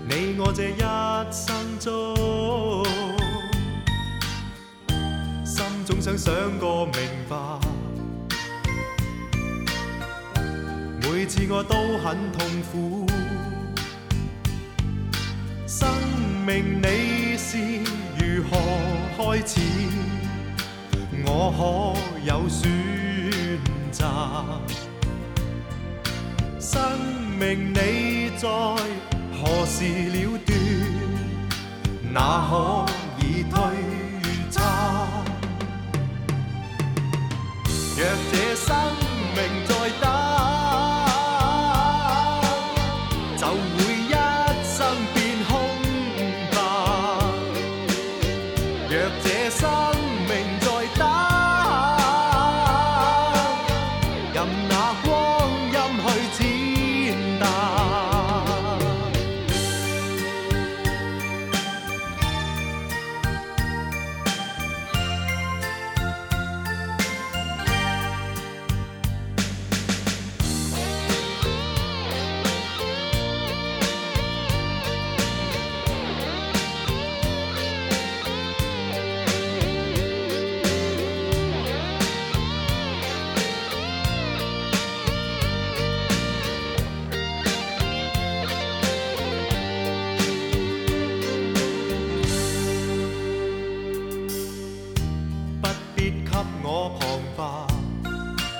你我這一生中，心總想想個明白。每次我都很痛苦，生命你是如何開始？我可有選擇？生命你在何時了斷？那可以推測？若這生命再等，就會一生變空白。若這生命再等，任那光陰去踐踏。我旁白，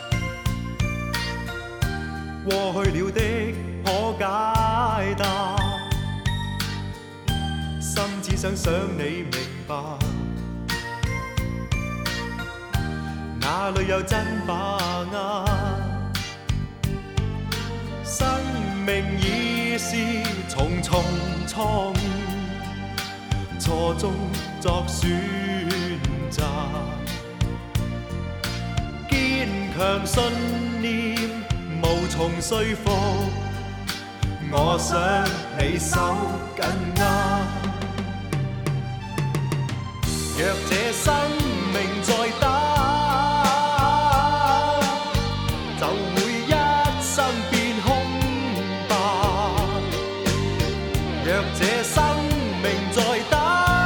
過去了的可解答，心只想想你明白，哪裏有真把握？生命已是重重錯誤，錯中作選擇。堅強信念無從說服，我想你手緊握。若這生命再等，就會一生變空白。若這生命再等，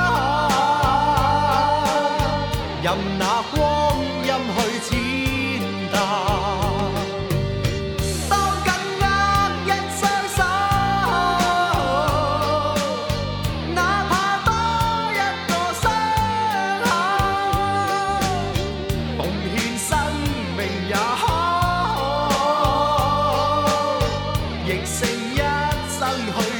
任那光陰去踐踏。當緊握一雙手，哪怕多一個傷口，奉獻生命也好，亦勝一生去。